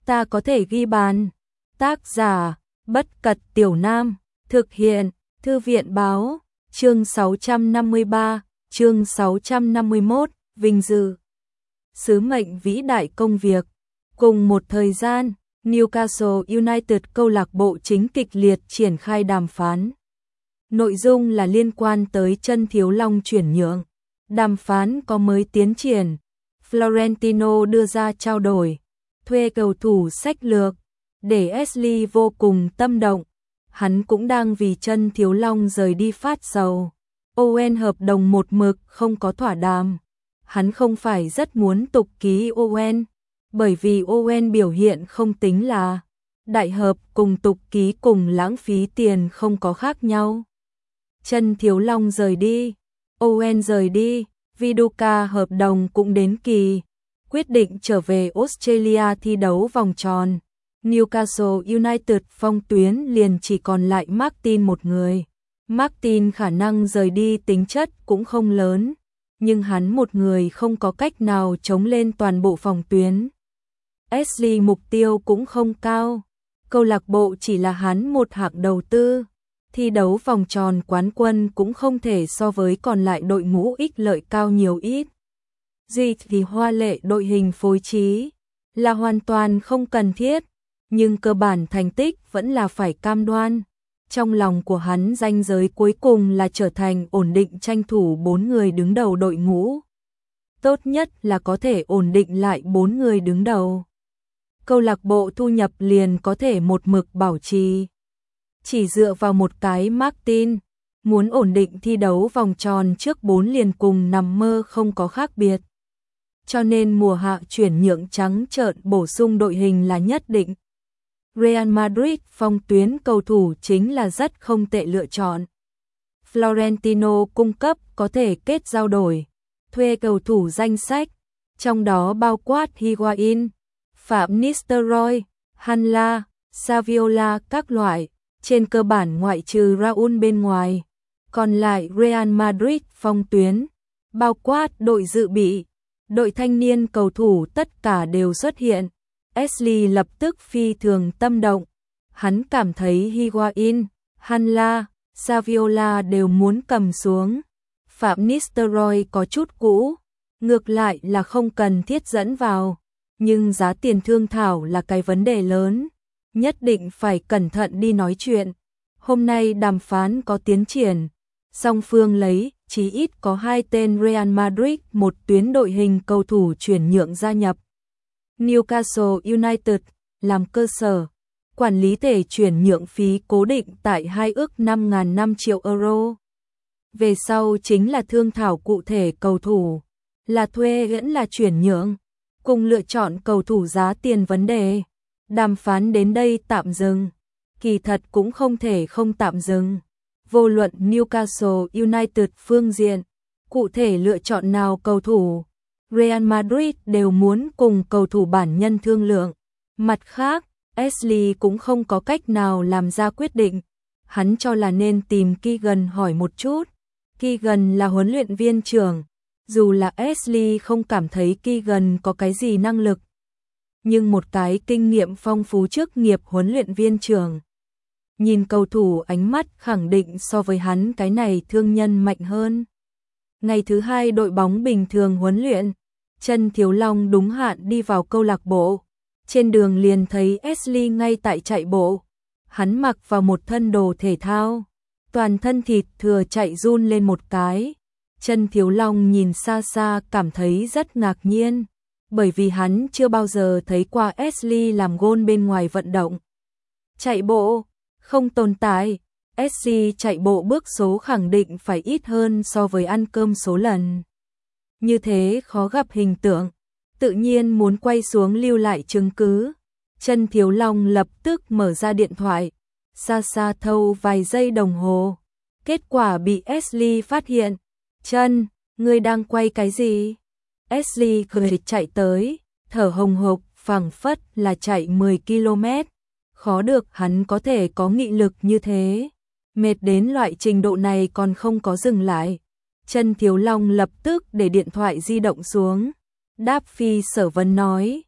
ta có thể ghi bàn. Tác giả, Bất Cật Tiểu Nam, thực hiện, Thư viện báo, chương 653, chương 651, vinh dự. Sứ mệnh vĩ đại công việc. Cùng một thời gian, Newcastle United câu lạc bộ chính kịch liệt triển khai đàm phán. Nội dung là liên quan tới Chân Thiếu Long chuyển nhượng. Đàm phán có mới tiến triển. Florentino đưa ra trao đổi, thuê cầu thủ sách lược, để Ashley vô cùng tâm động. Hắn cũng đang vì Chân Thiếu Long rời đi phát sầu. Owen hợp đồng một mực không có thỏa đàm. Hắn không phải rất muốn tục ký Owen, bởi vì Owen biểu hiện không tính là đại hợp, cùng tục ký cùng lãng phí tiền không có khác nhau. Chân Thiếu Long rời đi, Owen rời đi, Viduka hợp đồng cũng đến kỳ, quyết định trở về Australia thi đấu vòng tròn. Newcastle United phong tuyến liền chỉ còn lại Martin một người. Martin khả năng rời đi tính chất cũng không lớn, nhưng hắn một người không có cách nào chống lên toàn bộ phòng tuyến. Ashley mục tiêu cũng không cao, câu lạc bộ chỉ là hắn một hạng đầu tư. Thi đấu vòng tròn quán quân cũng không thể so với còn lại đội ngũ ích lợi cao nhiều ít. Duy thì hoa lệ đội hình phối trí là hoàn toàn không cần thiết, nhưng cơ bản thành tích vẫn là phải cam đoan. Trong lòng của hắn ranh giới cuối cùng là trở thành ổn định tranh thủ 4 người đứng đầu đội ngũ. Tốt nhất là có thể ổn định lại 4 người đứng đầu. Câu lạc bộ thu nhập liền có thể một mực bảo trì. Chỉ dựa vào một cái Martin, muốn ổn định thi đấu vòng tròn trước 4 liền cùng nằm mơ không có khác biệt. Cho nên mùa hạ chuyển nhượng trắng trợn bổ sung đội hình là nhất định. Real Madrid phong tuyến cầu thủ chính là rất không tệ lựa chọn. Florentino cung cấp có thể kết giao đổi, thuê cầu thủ danh sách, trong đó bao quát Higuain, Phạm Nistelrooy, Hanla, Saviola các loại, trên cơ bản ngoại trừ Raúl bên ngoài. Còn lại Real Madrid phong tuyến, bao quát đội dự bị, đội thanh niên cầu thủ tất cả đều xuất hiện. Ashley lập tức phi thường tâm động. Hắn cảm thấy Higuain, Hanla, Saviola đều muốn cầm xuống. Phạm Nistelrooy có chút cũ, ngược lại là không cần thiết dẫn vào. Nhưng giá tiền thương thảo là cái vấn đề lớn. Nhất định phải cẩn thận đi nói chuyện. Hôm nay đàm phán có tiến triển. Song phương lấy chí ít có 2 tên Real Madrid một tuyến đội hình cầu thủ chuyển nhượng gia nhập Newcastle United làm cơ sở, quản lý thể chuyển nhượng phí cố định tại 2 ước 5.500 triệu euro. Về sau chính là thương thảo cụ thể cầu thủ, là thuê vẫn là chuyển nhượng, cùng lựa chọn cầu thủ giá tiền vấn đề. Đàm phán đến đây tạm dừng, kỳ thật cũng không thể không tạm dừng. Vô luận Newcastle United phương diện, cụ thể lựa chọn nào cầu thủ, Real Madrid đều muốn cùng cầu thủ bản nhân thương lượng. Mặt khác, Ashley cũng không có cách nào làm ra quyết định. Hắn cho là nên tìm Keegan hỏi một chút. Keegan là huấn luyện viên trưởng. Dù là Ashley không cảm thấy Keegan có cái gì năng lực, nhưng một cái kinh nghiệm phong phú chức nghiệp huấn luyện viên trưởng. Nhìn cầu thủ ánh mắt khẳng định so với hắn cái này thương nhân mạnh hơn. Ngày thứ 2 đội bóng bình thường huấn luyện, Chân Thiếu Long đúng hạn đi vào câu lạc bộ. Trên đường liền thấy Ashley ngay tại chạy bộ. Hắn mặc vào một thân đồ thể thao, toàn thân thịt thừa chạy run lên một cái. Chân Thiếu Long nhìn xa xa cảm thấy rất ngạc nhiên, bởi vì hắn chưa bao giờ thấy qua Ashley làm gôn bên ngoài vận động. Chạy bộ, không tồn tại. Ashley chạy bộ bước số khẳng định phải ít hơn so với ăn cơm số lần. Như thế khó gặp hình tượng, tự nhiên muốn quay xuống lưu lại chứng cứ. Chân Thiếu Long lập tức mở ra điện thoại, xa xa thâu vài giây đồng hồ. Kết quả bị Ashley phát hiện. Chân, ngươi đang quay cái gì? Ashley cười chạy tới, thở hồng hộc, phảng phất là chạy 10 km. Khó được hắn có thể có nghị lực như thế. Mệt đến loại trình độ này còn không có dừng lại. Chân Thiếu Long lập tức để điện thoại di động xuống. Đáp phi sở vấn nói,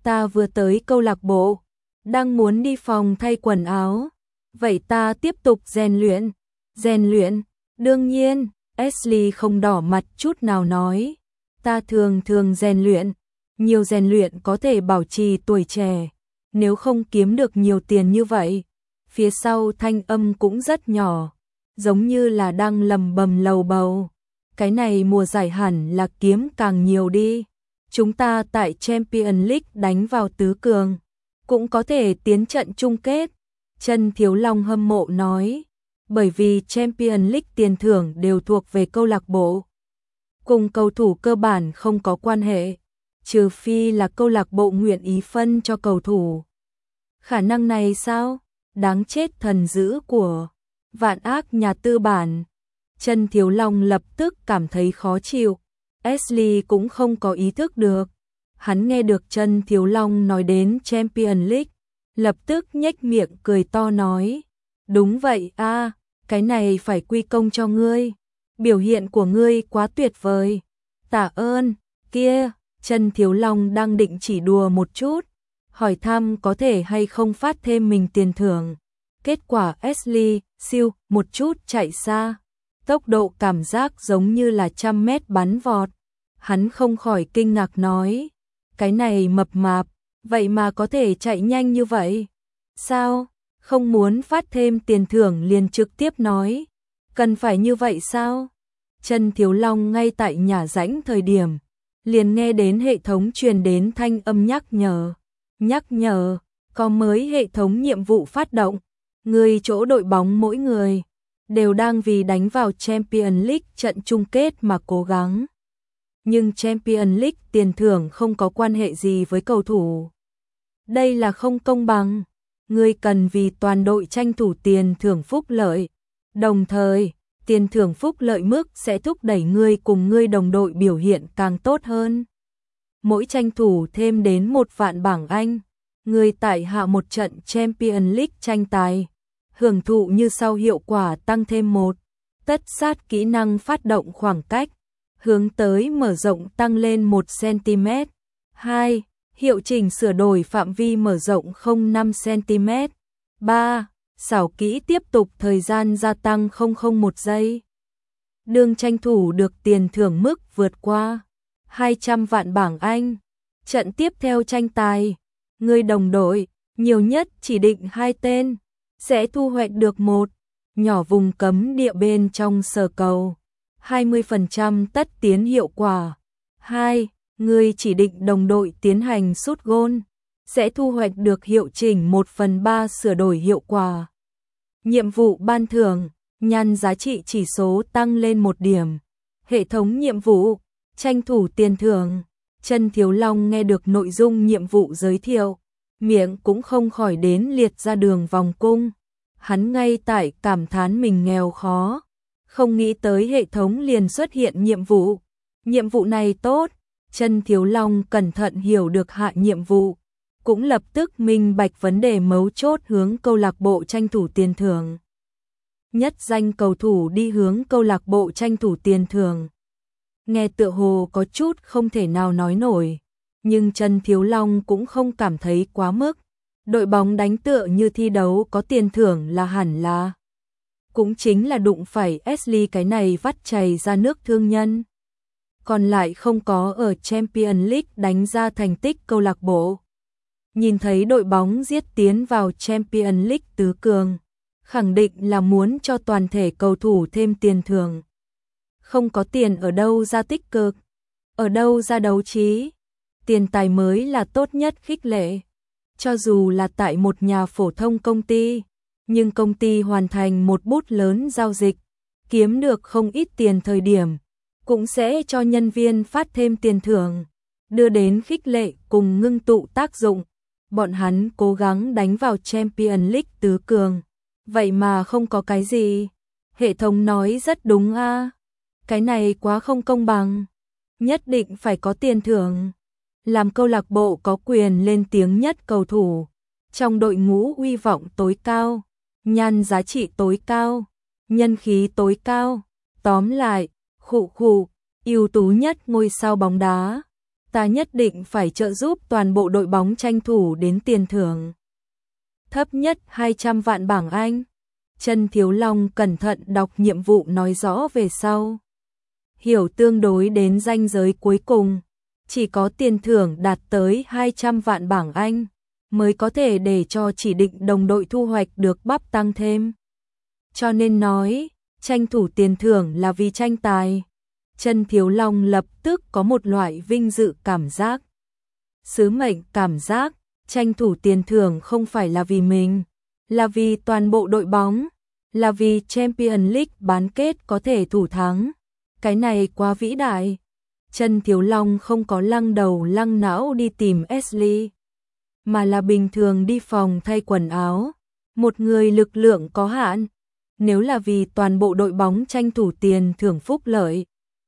ta vừa tới câu lạc bộ, đang muốn đi phòng thay quần áo. Vậy ta tiếp tục rèn luyện. Rèn luyện? Đương nhiên, Ashley không đỏ mặt chút nào nói. Ta thường rèn luyện. Nhiều rèn luyện có thể bảo trì tuổi trẻ. Nếu không kiếm được nhiều tiền như vậy. Phía sau thanh âm cũng rất nhỏ, giống như là đang lầm bầm lầu bầu. Cái này mùa giải hẳn là kiếm càng nhiều đi. Chúng ta tại Champions League đánh vào tứ cường, cũng có thể tiến trận chung kết. Trần Thiếu Long hâm mộ nói, bởi vì Champions League tiền thưởng đều thuộc về câu lạc bộ. Cùng cầu thủ cơ bản không có quan hệ, trừ phi là câu lạc bộ nguyện ý phân cho cầu thủ. Khả năng này sao? Đáng chết thần dữ của vạn ác nhà tư bản. Trần Thiếu Long lập tức cảm thấy khó chịu. Ashley cũng không có ý thức được. Hắn nghe được Trần Thiếu Long nói đến Champions League, lập tức nhếch miệng cười to nói. Đúng vậy a, cái này phải quy công cho ngươi. Biểu hiện của ngươi quá tuyệt vời. Tạ ơn, kia, Trần Thiếu Long đang định chỉ đùa một chút, hỏi thăm có thể hay không phát thêm mình tiền thưởng. Kết quả Ashley, siêu, một chút chạy xa. Tốc độ cảm giác giống như là 100 mét bắn vọt. Hắn không khỏi kinh ngạc nói. Cái này mập mạp, vậy mà có thể chạy nhanh như vậy. Sao? Không muốn phát thêm tiền thưởng liền trực tiếp nói. Cần phải như vậy sao? Trần Thiếu Long ngay tại nhà rãnh thời điểm, liền nghe đến hệ thống truyền đến thanh âm nhắc nhở. Nhắc nhở, có mới hệ thống nhiệm vụ phát động. Người chỗ đội bóng mỗi người đều đang vì đánh vào Champions League trận chung kết mà cố gắng. Nhưng Champions League tiền thưởng không có quan hệ gì với cầu thủ. Đây là không công bằng. Ngươi cần vì toàn đội tranh thủ tiền thưởng phúc lợi. Đồng thời, tiền thưởng phúc lợi mức sẽ thúc đẩy ngươi cùng ngươi đồng đội biểu hiện càng tốt hơn. Mỗi tranh thủ thêm đến 1 vạn bảng Anh. Ngươi tại hạ một trận Champions League tranh tài. Hưởng thụ như sau hiệu quả tăng thêm 1. Tất sát kỹ năng phát động khoảng cách. Hướng tới mở rộng tăng lên 1 cm. 2. Hiệu chỉnh sửa đổi phạm vi mở rộng 0,5 cm. 3. Xảo kỹ tiếp tục thời gian gia tăng 001 giây. Đương tranh thủ được tiền thưởng mức vượt qua 200 vạn bảng Anh. Trận tiếp theo tranh tài, người đồng đội, nhiều nhất chỉ định 2 tên, sẽ thu hoạch được 1. Nhỏ vùng cấm địa bên trong sở cầu. 20% tất tiến hiệu quả. 2. Người chỉ định đồng đội tiến hành sút gôn, sẽ thu hoạch được hiệu chỉnh 1/3 sửa đổi hiệu quả. Nhiệm vụ ban thưởng, nhăn giá trị chỉ số tăng lên 1 điểm. Hệ thống nhiệm vụ, tranh thủ tiền thưởng. Trần Thiếu Long nghe được nội dung nhiệm vụ giới thiệu, miệng cũng không khỏi đến liệt ra đường vòng cung. Hắn ngay tại cảm thán mình nghèo khó, không nghĩ tới hệ thống liền xuất hiện nhiệm vụ. Nhiệm vụ này tốt. Trần Thiếu Long cẩn thận hiểu được hạ nhiệm vụ, cũng lập tức minh bạch vấn đề mấu chốt hướng câu lạc bộ tranh thủ tiền thưởng. Nhất danh cầu thủ đi hướng câu lạc bộ tranh thủ tiền thưởng. Nghe tựa hồ có chút không thể nào nói nổi, nhưng Trần Thiếu Long cũng không cảm thấy quá mức. Đội bóng đánh tựa như thi đấu có tiền thưởng là hẳn là. Cũng chính là đụng phải Ashley cái này vắt chảy ra nước thương nhân. Còn lại không có ở Champions League đánh ra thành tích câu lạc bộ. Nhìn thấy đội bóng giết tiến vào Champions League tứ cường, khẳng định là muốn cho toàn thể cầu thủ thêm tiền thưởng. Không có tiền ở đâu ra tích cực, ở đâu ra đấu trí. Tiền tài mới là tốt nhất khích lệ. Cho dù là tại một nhà phổ thông công ty, nhưng công ty hoàn thành một bút lớn giao dịch, kiếm được không ít tiền thời điểm, cũng sẽ cho nhân viên phát thêm tiền thưởng, đưa đến khích lệ cùng ngưng tụ tác dụng. Bọn hắn cố gắng đánh vào Champions League tứ cường, vậy mà không có cái gì. Hệ thống nói rất đúng a. Cái này quá không công bằng. Nhất định phải có tiền thưởng. Làm câu lạc bộ có quyền lên tiếng nhất cầu thủ, trong đội ngũ uy vọng tối cao, nhan giá trị tối cao, nhân khí tối cao. Tóm lại, ưu tú nhất ngôi sao bóng đá. ta nhất định phải trợ giúp toàn bộ đội bóng tranh thủ đến tiền thưởng. Thấp nhất 200 vạn bảng Anh. Chân Thiếu Long cẩn thận đọc nhiệm vụ nói rõ về sau. Hiểu tương đối đến ranh giới cuối cùng. Chỉ có tiền thưởng đạt tới 200 vạn bảng Anh mới có thể để cho chỉ định đồng đội thu hoạch được bắp tăng thêm. Cho nên nói, tranh thủ tiền thưởng là vì tranh tài. Chân Thiếu Long lập tức có một loại vinh dự cảm giác. Sứ mệnh cảm giác, tranh thủ tiền thưởng không phải là vì mình, là vì toàn bộ đội bóng, là vì Champions League bán kết có thể thủ thắng. Cái này quá vĩ đại. Chân Thiếu Long không có lăng đầu lăng não đi tìm Ashley, mà là bình thường đi phòng thay quần áo. Một người lực lượng có hạn, nếu là vì toàn bộ đội bóng tranh thủ tiền thưởng phúc lợi,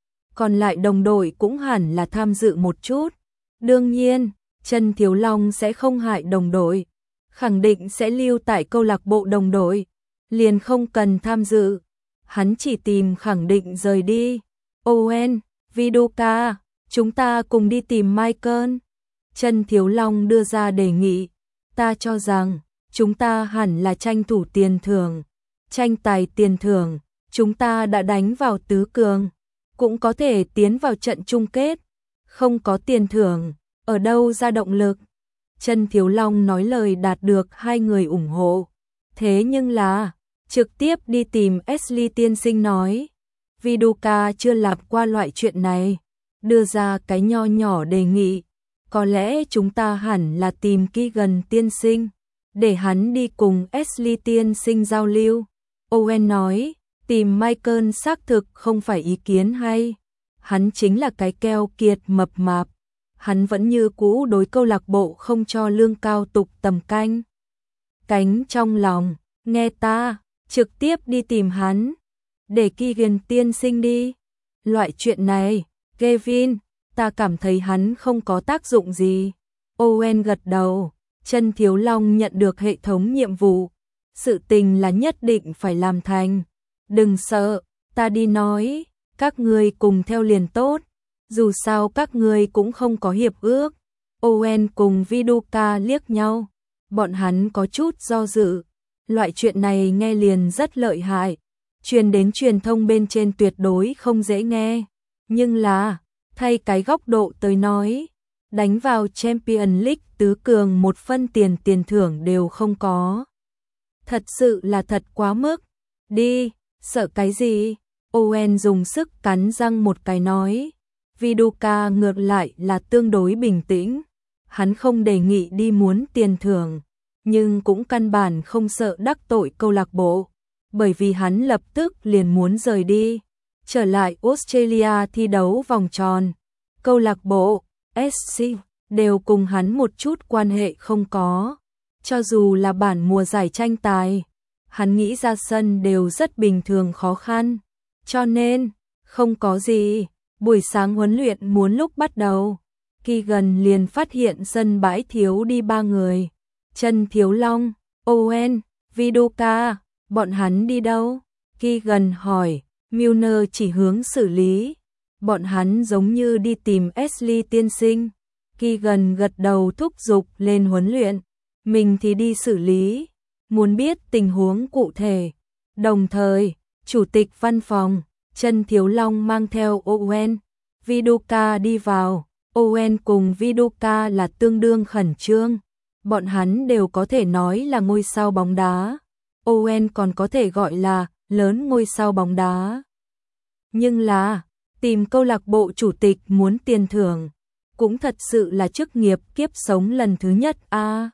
còn lại đồng đội cũng hẳn là tham dự một chút. Đương nhiên, Chân Thiếu Long sẽ không hại đồng đội, khẳng định sẽ lưu tại câu lạc bộ đồng đội, liền không cần tham dự. Hắn chỉ tìm khẳng định rời đi. Owen, Viduka, chúng ta cùng đi tìm Michael. Chân Thiếu Long đưa ra đề nghị. Ta cho rằng, chúng ta hẳn là tranh thủ tiền thưởng. Tranh tài tiền thưởng, chúng ta đã đánh vào tứ cường, cũng có thể tiến vào trận chung kết. Không có tiền thưởng, ở đâu ra động lực? Chân Thiếu Long nói lời đạt được hai người ủng hộ. Thế nhưng là, trực tiếp đi tìm Ashley tiên sinh nói. Viduka chưa làm qua loại chuyện này, đưa ra cái nho nhỏ đề nghị. Có lẽ chúng ta hẳn là tìm Keegan tiên sinh, để hắn đi cùng Ashley tiên sinh giao lưu. Owen nói, tìm Michael xác thực không phải ý kiến hay. Hắn chính là cái keo kiệt mập mạp. Hắn vẫn như cũ đối câu lạc bộ không cho lương cao tục tầm canh. Cánh trong lòng, nghe ta, trực tiếp đi tìm hắn. Để Keegan tiên sinh đi. Loại chuyện này, Kevin, ta cảm thấy hắn không có tác dụng gì. Owen gật đầu. Chân Thiếu Long nhận được hệ thống nhiệm vụ. Sự tình là nhất định phải làm thành. Đừng sợ, ta đi nói, các ngươi cùng theo liền tốt. Dù sao các ngươi cũng không có hiệp ước. Owen cùng Viduka liếc nhau. Bọn hắn có chút do dự. Loại chuyện này nghe liền rất lợi hại. Truyền đến truyền thông bên trên tuyệt đối không dễ nghe. Nhưng là, thay cái góc độ tới nói, đánh vào Champions League tứ cường một phân tiền thưởng đều không có. Thật sự là thật quá mức. Đi, sợ cái gì? Owen dùng sức cắn răng một cái nói. Viduka ngược lại là tương đối bình tĩnh. Hắn không đề nghị đi muốn tiền thưởng, nhưng cũng căn bản không sợ đắc tội câu lạc bộ, bởi vì hắn lập tức liền muốn rời đi, trở lại Australia thi đấu vòng tròn. Câu lạc bộ, SC, đều cùng hắn một chút quan hệ không có. Cho dù là bản mùa giải tranh tài, hắn nghĩ ra sân đều rất bình thường khó khăn. Cho nên, không có gì. Buổi sáng huấn luyện muốn lúc bắt đầu, Keegan liền phát hiện sân bãi thiếu đi 3 người. Chân Thiếu Long, Owen, Viduka, bọn hắn đi đâu? Keegan hỏi. Milner chỉ hướng xử lý. Bọn hắn giống như đi tìm Ashley tiên sinh. Keegan gật đầu thúc giục lên huấn luyện. Mình thì đi xử lý. Muốn biết tình huống cụ thể. Đồng thời, chủ tịch văn phòng, Chân Thiếu Long mang theo Owen, Viduka đi vào. Owen cùng Viduka là tương đương khẩn trương. Bọn hắn đều có thể nói là ngôi sao bóng đá. Owen còn có thể gọi là lớn ngôi sao bóng đá. Nhưng là, tìm câu lạc bộ chủ tịch muốn tiền thưởng, cũng thật sự là chức nghiệp kiếp sống lần thứ nhất a.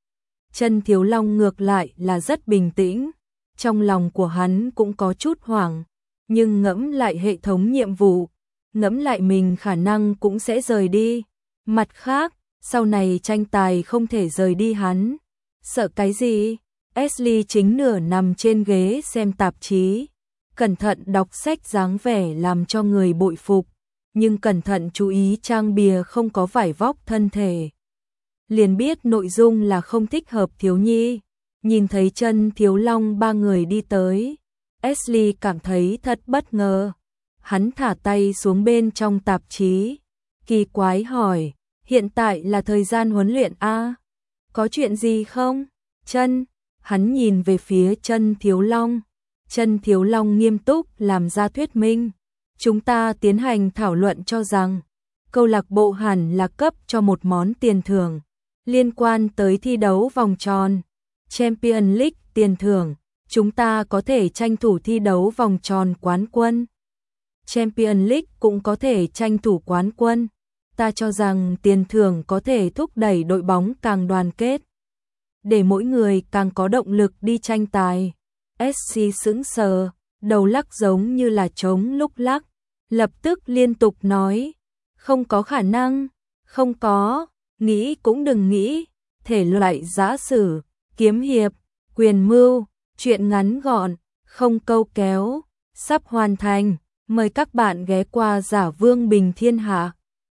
Chân Thiếu Long ngược lại là rất bình tĩnh. Trong lòng của hắn cũng có chút hoảng. Nhưng ngẫm lại hệ thống nhiệm vụ, ngẫm lại mình khả năng cũng sẽ rời đi. Mặt khác, sau này tranh tài không thể rời đi hắn. Sợ cái gì? Ashley chính nửa nằm trên ghế xem tạp chí, cẩn thận đọc sách dáng vẻ làm cho người bội phục, nhưng cẩn thận chú ý trang bìa không có vải vóc thân thể. Liền biết nội dung là không thích hợp thiếu nhi. Nhìn thấy Chân Thiếu Long 3 người đi tới, Ashley cảm thấy thật bất ngờ. Hắn thả tay xuống bên trong tạp chí, kỳ quái hỏi, hiện tại là thời gian huấn luyện a? Có chuyện gì không? Chân, hắn nhìn về phía Chân Thiếu Long. Chân Thiếu Long nghiêm túc làm ra thuyết minh. Chúng ta tiến hành thảo luận cho rằng, câu lạc bộ hẳn là cấp cho một món tiền thưởng liên quan tới thi đấu vòng tròn Champions League tiền thưởng, chúng ta có thể tranh thủ thi đấu vòng tròn quán quân. Champions League cũng có thể tranh thủ quán quân. Ta cho rằng tiền thưởng có thể thúc đẩy đội bóng càng đoàn kết, để mỗi người càng có động lực đi tranh tài. SC sững sờ, đầu lắc giống như là trống lúc lắc, lập tức liên tục nói, không có khả năng, không có, nghĩ cũng đừng nghĩ, thể loại giã sử, kiếm hiệp, quyền mưu, chuyện ngắn gọn, không câu kéo, sắp hoàn thành, mời các bạn ghé qua Giả Vương Bình Thiên Hạ.